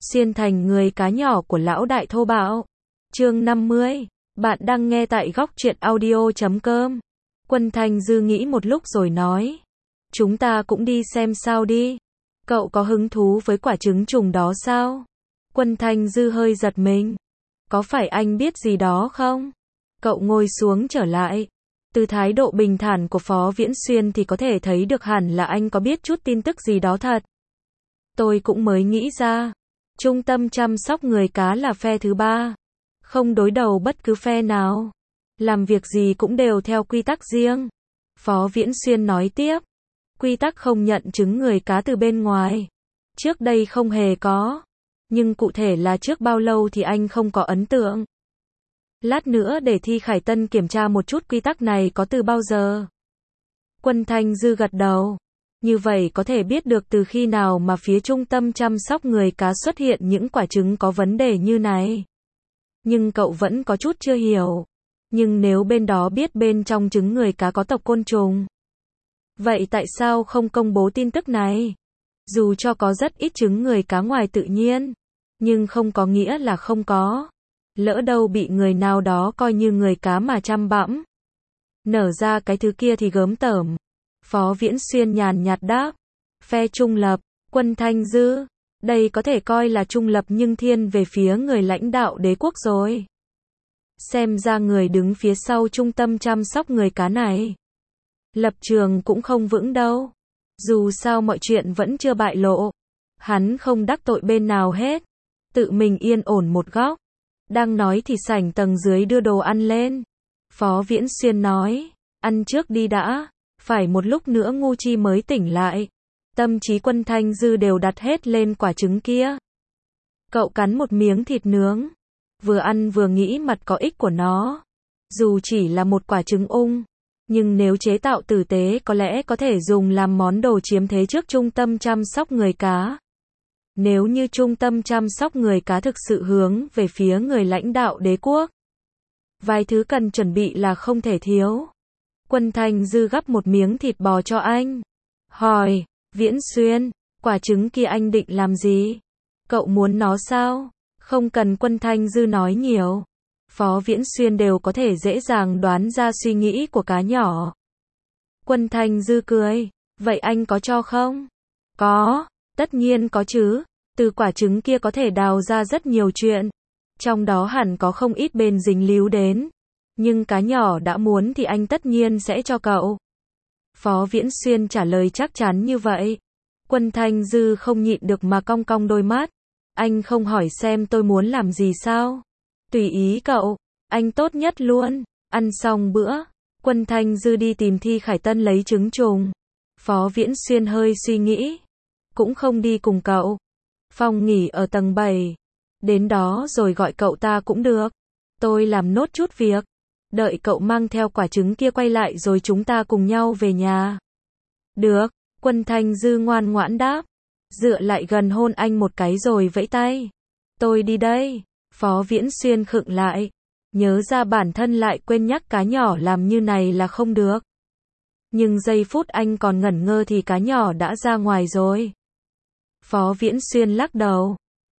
Xuyên thành người cá nhỏ của lão đại thô bạo. Chương 50. Bạn đang nghe tại góc truyện audio.com. Quân Thanh Dư nghĩ một lúc rồi nói. Chúng ta cũng đi xem sao đi. Cậu có hứng thú với quả trứng trùng đó sao? Quân Thanh Dư hơi giật mình. Có phải anh biết gì đó không? Cậu ngồi xuống trở lại. Từ thái độ bình thản của Phó Viễn Xuyên thì có thể thấy được hẳn là anh có biết chút tin tức gì đó thật. Tôi cũng mới nghĩ ra. Trung tâm chăm sóc người cá là phe thứ ba. Không đối đầu bất cứ phe nào. Làm việc gì cũng đều theo quy tắc riêng. Phó Viễn Xuyên nói tiếp. Quy tắc không nhận trứng người cá từ bên ngoài. Trước đây không hề có. Nhưng cụ thể là trước bao lâu thì anh không có ấn tượng. Lát nữa để Thi Khải Tân kiểm tra một chút quy tắc này có từ bao giờ. Quân Thanh Dư gật đầu. Như vậy có thể biết được từ khi nào mà phía trung tâm chăm sóc người cá xuất hiện những quả trứng có vấn đề như này. Nhưng cậu vẫn có chút chưa hiểu. Nhưng nếu bên đó biết bên trong trứng người cá có tộc côn trùng, vậy tại sao không công bố tin tức này? Dù cho có rất ít trứng người cá ngoài tự nhiên, nhưng không có nghĩa là không có. Lỡ đâu bị người nào đó coi như người cá mà chăm bẵm nở ra cái thứ kia thì gớm tởm. Phó Viễn Xuyên nhàn nhạt đáp. Phe trung lập. Quân Thanh Dư. Đây có thể coi là trung lập nhưng thiên về phía người lãnh đạo đế quốc rồi. Xem ra người đứng phía sau trung tâm chăm sóc người cá này lập trường cũng không vững đâu. Dù sao mọi chuyện vẫn chưa bại lộ. Hắn không đắc tội bên nào hết. Tự mình yên ổn một góc. Đang nói thì sảnh tầng dưới đưa đồ ăn lên. Phó Viễn Xuyên nói. Ăn trước đi đã. Phải một lúc nữa Ngu Chi mới tỉnh lại. Tâm trí Quân Thanh Dư đều đặt hết lên quả trứng kia. Cậu cắn một miếng thịt nướng. Vừa ăn vừa nghĩ mặt có ích của nó. Dù chỉ là một quả trứng ung. Nhưng nếu chế tạo tử tế có lẽ có thể dùng làm món đồ chiếm thế trước trung tâm chăm sóc người cá. Nếu như trung tâm chăm sóc người cá thực sự hướng về phía người lãnh đạo đế quốc. Vài thứ cần chuẩn bị là không thể thiếu. Quân Thanh Dư gắp một miếng thịt bò cho anh. Hỏi, Viễn Xuyên, quả trứng kia anh định làm gì? Cậu muốn nó sao? Không cần Quân Thanh Dư nói nhiều. Phó Viễn Xuyên đều có thể dễ dàng đoán ra suy nghĩ của cá nhỏ. Quân Thanh Dư cười. Vậy anh có cho không? Có, tất nhiên có chứ. Từ quả trứng kia có thể đào ra rất nhiều chuyện. Trong đó hẳn có không ít bên dính líu đến. Nhưng cá nhỏ đã muốn thì anh tất nhiên sẽ cho cậu. Phó Viễn Xuyên trả lời chắc chắn như vậy. Quân Thanh Dư không nhịn được mà cong cong đôi mắt. Anh không hỏi xem tôi muốn làm gì sao? Tùy ý cậu, anh tốt nhất luôn. Ăn xong bữa, Quân Thanh Dư đi tìm Thi Khải Tân lấy trứng trùng. Phó Viễn Xuyên hơi suy nghĩ. Cũng không đi cùng cậu. Phòng nghỉ ở tầng 7. Đến đó rồi gọi cậu ta cũng được. Tôi làm nốt chút việc. Đợi cậu mang theo quả trứng kia quay lại rồi chúng ta cùng nhau về nhà. Được, Quân Thanh Dư ngoan ngoãn đáp. Dựa lại gần hôn anh một cái rồi vẫy tay. Tôi đi đây. Phó Viễn Xuyên khựng lại. Nhớ ra bản thân lại quên nhắc cá nhỏ làm như này là không được. Nhưng giây phút anh còn ngẩn ngơ thì cá nhỏ đã ra ngoài rồi. Phó Viễn Xuyên lắc đầu.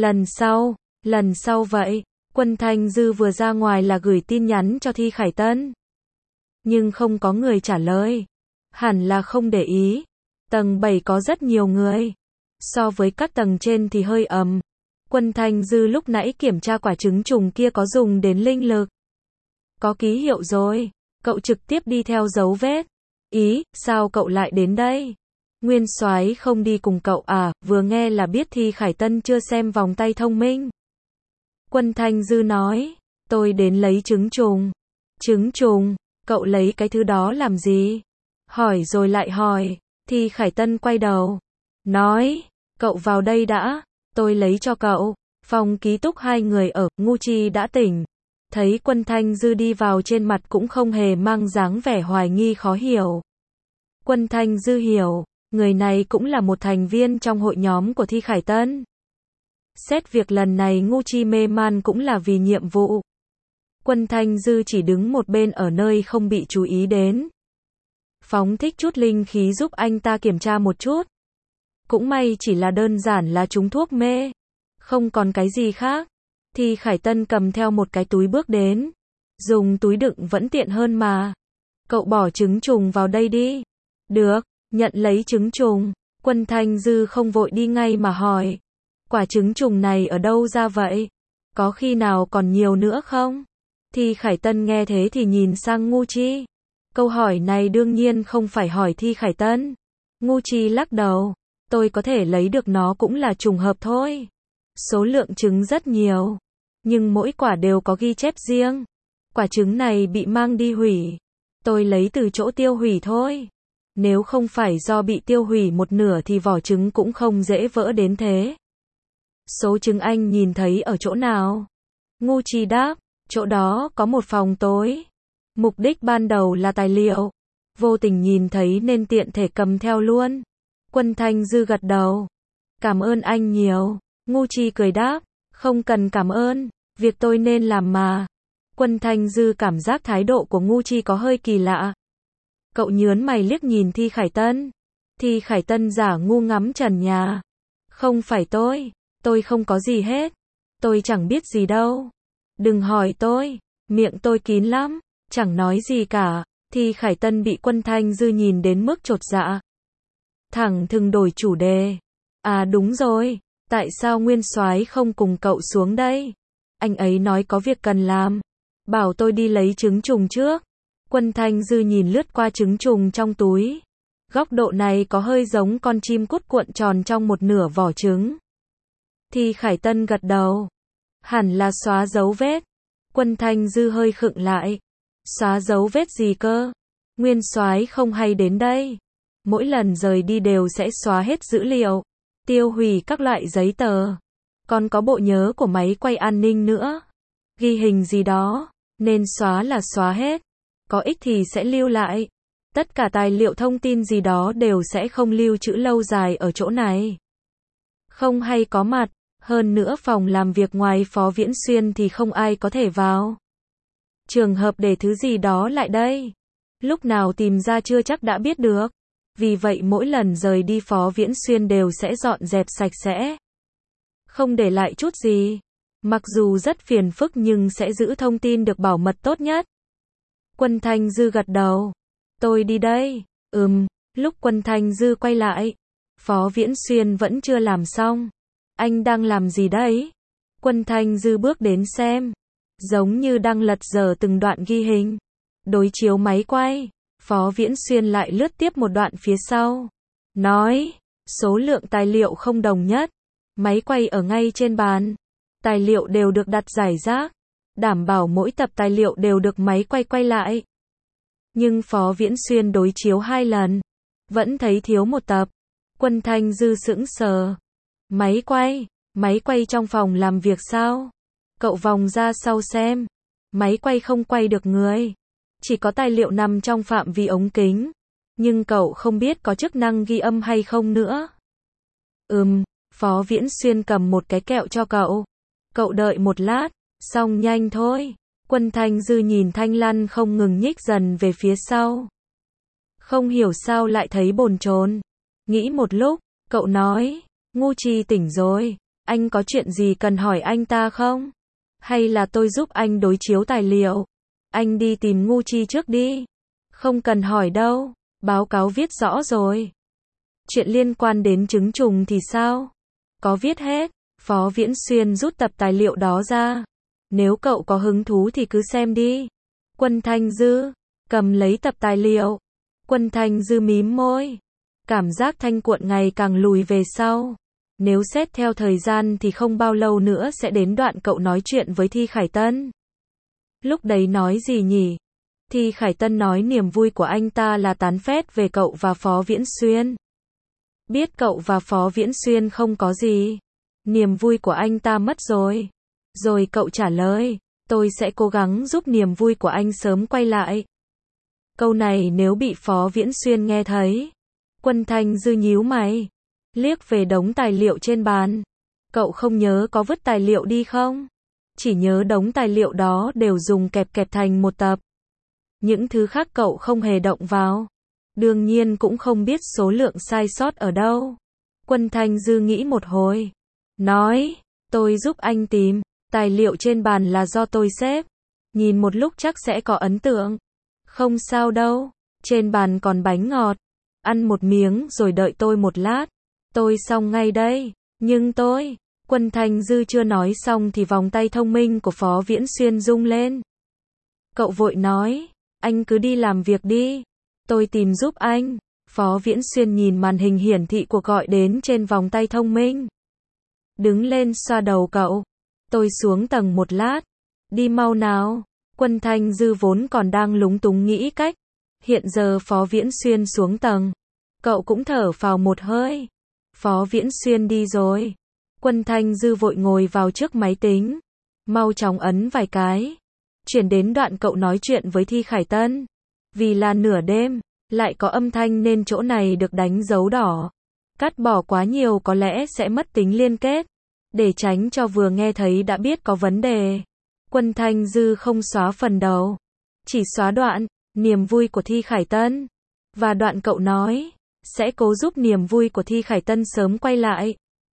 Lần sau vậy. Quân Thanh Dư vừa ra ngoài là gửi tin nhắn cho Thi Khải Tân. Nhưng không có người trả lời. Hẳn là không để ý. Tầng 7 có rất nhiều người. So với các tầng trên thì hơi ầm. Quân Thanh Dư lúc nãy kiểm tra quả trứng trùng kia có dùng đến linh lực. Có ký hiệu rồi. Cậu trực tiếp đi theo dấu vết. Ý, sao cậu lại đến đây? Nguyên soái không đi cùng cậu à? Vừa nghe là biết Thi Khải Tân chưa xem vòng tay thông minh. Quân Thanh Dư nói, tôi đến lấy trứng trùng. Trứng trùng, cậu lấy cái thứ đó làm gì? Hỏi rồi lại hỏi. Thi Khải Tân quay đầu. Nói, cậu vào đây đã, tôi lấy cho cậu. Phòng ký túc hai người ở, Ngu Chi đã tỉnh. Thấy Quân Thanh Dư đi vào trên mặt cũng không hề mang dáng vẻ hoài nghi khó hiểu. Quân Thanh Dư hiểu, người này cũng là một thành viên trong hội nhóm của Thi Khải Tân. Xét việc lần này Ngu Chi mê man cũng là vì nhiệm vụ. Quân Thanh Dư chỉ đứng một bên ở nơi không bị chú ý đến. Phóng thích chút linh khí giúp anh ta kiểm tra một chút. Cũng may chỉ là đơn giản là trúng thuốc mê. Không còn cái gì khác. Thi Khải Tân cầm theo một cái túi bước đến. Dùng túi đựng vẫn tiện hơn mà. Cậu bỏ trứng trùng vào đây đi. Được, nhận lấy trứng trùng. Quân Thanh Dư không vội đi ngay mà hỏi. Quả trứng trùng này ở đâu ra vậy? Có khi nào còn nhiều nữa không? Thi Khải Tân nghe thế thì nhìn sang Ngu Chi. Câu hỏi này đương nhiên không phải hỏi Thi Khải Tân. Ngu Chi lắc đầu. Tôi có thể lấy được nó cũng là trùng hợp thôi. Số lượng trứng rất nhiều. Nhưng mỗi quả đều có ghi chép riêng. Quả trứng này bị mang đi hủy. Tôi lấy từ chỗ tiêu hủy thôi. Nếu không phải do bị tiêu hủy một nửa thì vỏ trứng cũng không dễ vỡ đến thế. Số trứng anh nhìn thấy ở chỗ nào? Ngu Chi đáp, chỗ đó có một phòng tối. Mục đích ban đầu là tài liệu. Vô tình nhìn thấy nên tiện thể cầm theo luôn. Quân Thanh Dư gật đầu. Cảm ơn anh nhiều. Ngu Chi cười đáp, không cần cảm ơn, việc tôi nên làm mà. Quân Thanh Dư cảm giác thái độ của Ngu Chi có hơi kỳ lạ. Cậu nhớn mày liếc nhìn Thi Khải Tân. Thi Khải Tân giả ngu ngắm trần nhà. Không phải tôi không có gì hết. Tôi chẳng biết gì đâu. Đừng hỏi tôi, miệng tôi kín lắm, chẳng nói gì cả. Thi Khải Tân bị Quân Thanh Dư nhìn đến mức chột dạ. Thẳng thừng đổi chủ đề. À đúng rồi, tại sao Nguyên Soái không cùng cậu xuống đây? Anh ấy nói có việc cần làm. Bảo tôi đi lấy trứng trùng trước. Quân Thanh Dư nhìn lướt qua trứng trùng trong túi. Góc độ này có hơi giống con chim cút cuộn tròn trong một nửa vỏ trứng. Thi Khải Tân gật đầu. Hẳn là xóa dấu vết. Quân Thanh Dư hơi khựng lại. Xóa dấu vết gì cơ? Nguyên Soái không hay đến đây. Mỗi lần rời đi đều sẽ xóa hết dữ liệu. Tiêu hủy các loại giấy tờ. Còn có bộ nhớ của máy quay an ninh nữa. Ghi hình gì đó. Nên xóa là xóa hết. Có ích thì sẽ lưu lại. Tất cả tài liệu thông tin gì đó đều sẽ không lưu trữ lâu dài ở chỗ này. Không hay có mặt. Hơn nữa phòng làm việc ngoài Phó Viễn Xuyên thì không ai có thể vào. Trường hợp để thứ gì đó lại đây. Lúc nào tìm ra chưa chắc đã biết được. Vì vậy mỗi lần rời đi Phó Viễn Xuyên đều sẽ dọn dẹp sạch sẽ. Không để lại chút gì. Mặc dù rất phiền phức nhưng sẽ giữ thông tin được bảo mật tốt nhất. Quân Thanh Dư gật đầu. Tôi đi đây. Lúc Quân Thanh Dư quay lại. Phó Viễn Xuyên vẫn chưa làm xong. Anh đang làm gì đấy? Quân Thanh Dư bước đến xem. Giống như đang lật dở từng đoạn ghi hình. Đối chiếu máy quay. Phó Viễn Xuyên lại lướt tiếp một đoạn phía sau. Nói, số lượng tài liệu không đồng nhất. Máy quay ở ngay trên bàn. Tài liệu đều được đặt rải rác. Đảm bảo mỗi tập tài liệu đều được máy quay lại. Nhưng Phó Viễn Xuyên đối chiếu 2 lần. Vẫn thấy thiếu một tập. Quân Thanh Dư sững sờ. Máy quay trong phòng làm việc sao? Cậu vòng ra sau xem. Máy quay không quay được người. Chỉ có tài liệu nằm trong phạm vi ống kính. Nhưng cậu không biết có chức năng ghi âm hay không nữa. Phó Viễn Xuyên cầm một cái kẹo cho cậu. Cậu đợi một lát. Xong nhanh thôi. Quân Thanh Dư nhìn thanh lăn không ngừng nhích dần về phía sau. Không hiểu sao lại thấy bồn chồn. Nghĩ một lúc, cậu nói. Ngu Chi tỉnh rồi. Anh có chuyện gì cần hỏi anh ta không? Hay là tôi giúp anh đối chiếu tài liệu? Anh đi tìm Ngu Chi trước đi. Không cần hỏi đâu. Báo cáo viết rõ rồi. Chuyện liên quan đến trứng trùng thì sao? Có viết hết. Phó Viễn Xuyên rút tập tài liệu đó ra. Nếu cậu có hứng thú thì cứ xem đi. Quân Thanh Dư cầm lấy tập tài liệu. Quân Thanh Dư mím môi. Cảm giác thanh cuộn ngày càng lùi về sau. Nếu xét theo thời gian thì không bao lâu nữa sẽ đến đoạn cậu nói chuyện với Thi Khải Tân. Lúc đấy nói gì nhỉ? Thi Khải Tân nói niềm vui của anh ta là tán phét về cậu và Phó Viễn Xuyên. Biết cậu và Phó Viễn Xuyên không có gì. Niềm vui của anh ta mất rồi. Rồi cậu trả lời, tôi sẽ cố gắng giúp niềm vui của anh sớm quay lại. Câu này nếu bị Phó Viễn Xuyên nghe thấy. Quân Thanh Dư nhíu mày. Liếc về đống tài liệu trên bàn. Cậu không nhớ có vứt tài liệu đi không? Chỉ nhớ đống tài liệu đó đều dùng kẹp thành một tập. Những thứ khác cậu không hề động vào. Đương nhiên cũng không biết số lượng sai sót ở đâu. Quân Thanh Dư nghĩ một hồi. Nói, Tôi giúp anh tìm. Tài liệu trên bàn là do tôi xếp. Nhìn một lúc chắc sẽ có ấn tượng. Không sao đâu. Trên bàn còn bánh ngọt. Ăn một miếng rồi đợi tôi một lát. Tôi xong ngay đây. Nhưng tôi... Quân Thanh Dư chưa nói xong thì vòng tay thông minh của Phó Viễn Xuyên rung lên. Cậu vội nói. Anh cứ đi làm việc đi. Tôi tìm giúp anh. Phó Viễn Xuyên nhìn màn hình hiển thị cuộc gọi đến trên vòng tay thông minh. Đứng lên xoa đầu cậu. Tôi xuống tầng một lát. Đi mau nào. Quân Thanh Dư vốn còn đang lúng túng nghĩ cách. Hiện giờ Phó Viễn Xuyên xuống tầng. Cậu cũng thở phào một hơi. Phó Viễn Xuyên đi rồi. Quân Thanh Dư vội ngồi vào trước máy tính. Mau chóng ấn vài cái. Chuyển đến đoạn cậu nói chuyện với Thi Khải Tân. Vì là nửa đêm, lại có âm thanh nên chỗ này được đánh dấu đỏ. Cắt bỏ quá nhiều có lẽ sẽ mất tính liên kết. Để tránh cho vừa nghe thấy đã biết có vấn đề. Quân Thanh Dư không xóa phần đầu. Chỉ xóa đoạn, niềm vui của Thi Khải Tân. Và đoạn cậu nói, sẽ cố giúp niềm vui của Thi Khải Tân sớm quay lại.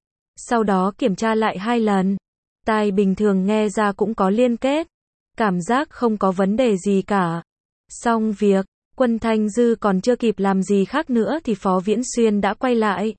Sau đó kiểm tra lại 2 lần. Tai bình thường nghe ra cũng có liên kết. Cảm giác không có vấn đề gì cả. Xong việc, Quân Thanh Dư còn chưa kịp làm gì khác nữa thì Phó Viễn Xuyên đã quay lại.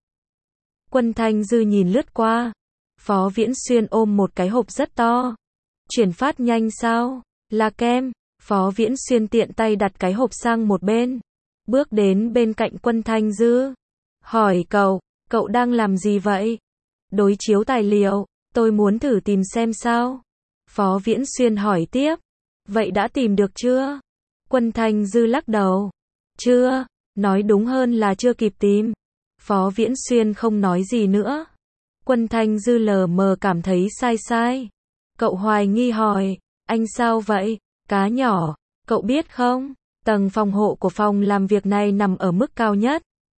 Quân Thanh Dư nhìn lướt qua. Phó Viễn Xuyên ôm một cái hộp rất to. Chuyển phát nhanh sao? Là kem. Phó Viễn Xuyên tiện tay đặt cái hộp sang một bên. Bước đến bên cạnh Quân Thanh Dư. Hỏi cậu đang làm gì vậy? Đối chiếu tài liệu, tôi muốn thử tìm xem sao. Phó Viễn Xuyên hỏi tiếp. Vậy đã tìm được chưa? Quân Thanh Dư lắc đầu. Chưa, nói đúng hơn là chưa kịp tìm. Phó Viễn Xuyên không nói gì nữa. Quân Thanh Dư lờ mờ cảm thấy sai. Cậu hoài nghi hỏi, anh sao vậy? Cá nhỏ, cậu biết không? Tầng phòng hộ của phòng làm việc này nằm ở mức cao nhất.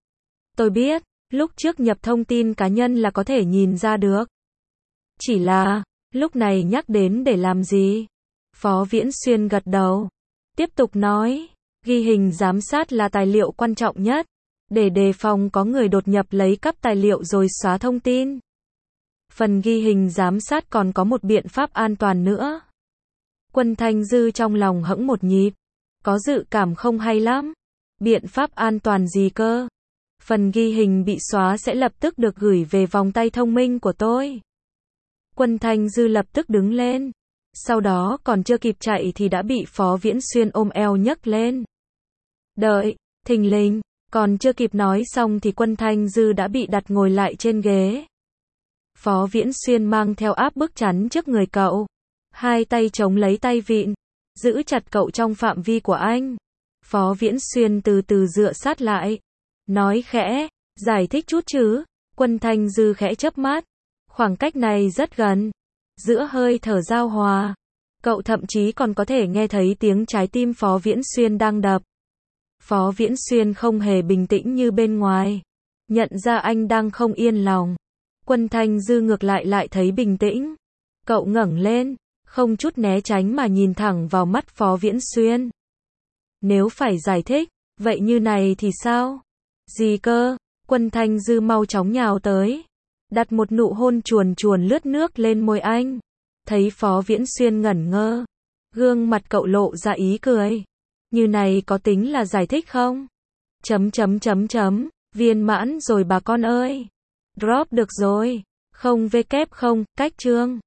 Tôi biết, lúc trước nhập thông tin cá nhân là có thể nhìn ra được. Chỉ là, lúc này nhắc đến để làm gì? Phó Viễn Xuyên gật đầu. Tiếp tục nói, ghi hình giám sát là tài liệu quan trọng nhất. Để đề phòng có người đột nhập lấy cắp tài liệu rồi xóa thông tin. Phần ghi hình giám sát còn có một biện pháp an toàn nữa. Quân Thanh Dư trong lòng hững một nhịp. Có dự cảm không hay lắm. Biện pháp an toàn gì cơ? Phần ghi hình bị xóa sẽ lập tức được gửi về vòng tay thông minh của tôi. Quân Thanh Dư lập tức đứng lên. Sau đó còn chưa kịp chạy thì đã bị Phó Viễn Xuyên ôm eo nhấc lên. Đợi, thình lình, còn chưa kịp nói xong thì Quân Thanh Dư đã bị đặt ngồi lại trên ghế. Phó Viễn Xuyên mang theo áp bức chắn trước người cậu. 2 tay chống lấy tay vịn, giữ chặt cậu trong phạm vi của anh. Phó Viễn Xuyên từ từ dựa sát lại. Nói khẽ, giải thích chút chứ. Quân Thanh Dư khẽ chớp mắt. Khoảng cách này rất gần. Giữa hơi thở giao hòa, cậu thậm chí còn có thể nghe thấy tiếng trái tim Phó Viễn Xuyên đang đập. Phó Viễn Xuyên không hề bình tĩnh như bên ngoài. Nhận ra anh đang không yên lòng. Quân Thanh Dư ngược lại thấy bình tĩnh. Cậu ngẩng lên, không chút né tránh mà nhìn thẳng vào mắt Phó Viễn Xuyên. Nếu phải giải thích, vậy như này thì sao? Gì cơ? Quân Thanh Dư mau chóng nhào tới. Đặt một nụ hôn chuồn lướt nước lên môi anh. Thấy Phó Viễn Xuyên ngẩn ngơ. Gương mặt cậu lộ ra ý cười. Như này có tính là giải thích không? Viên mãn rồi bà con ơi. Drop được rồi. Không, cách chương.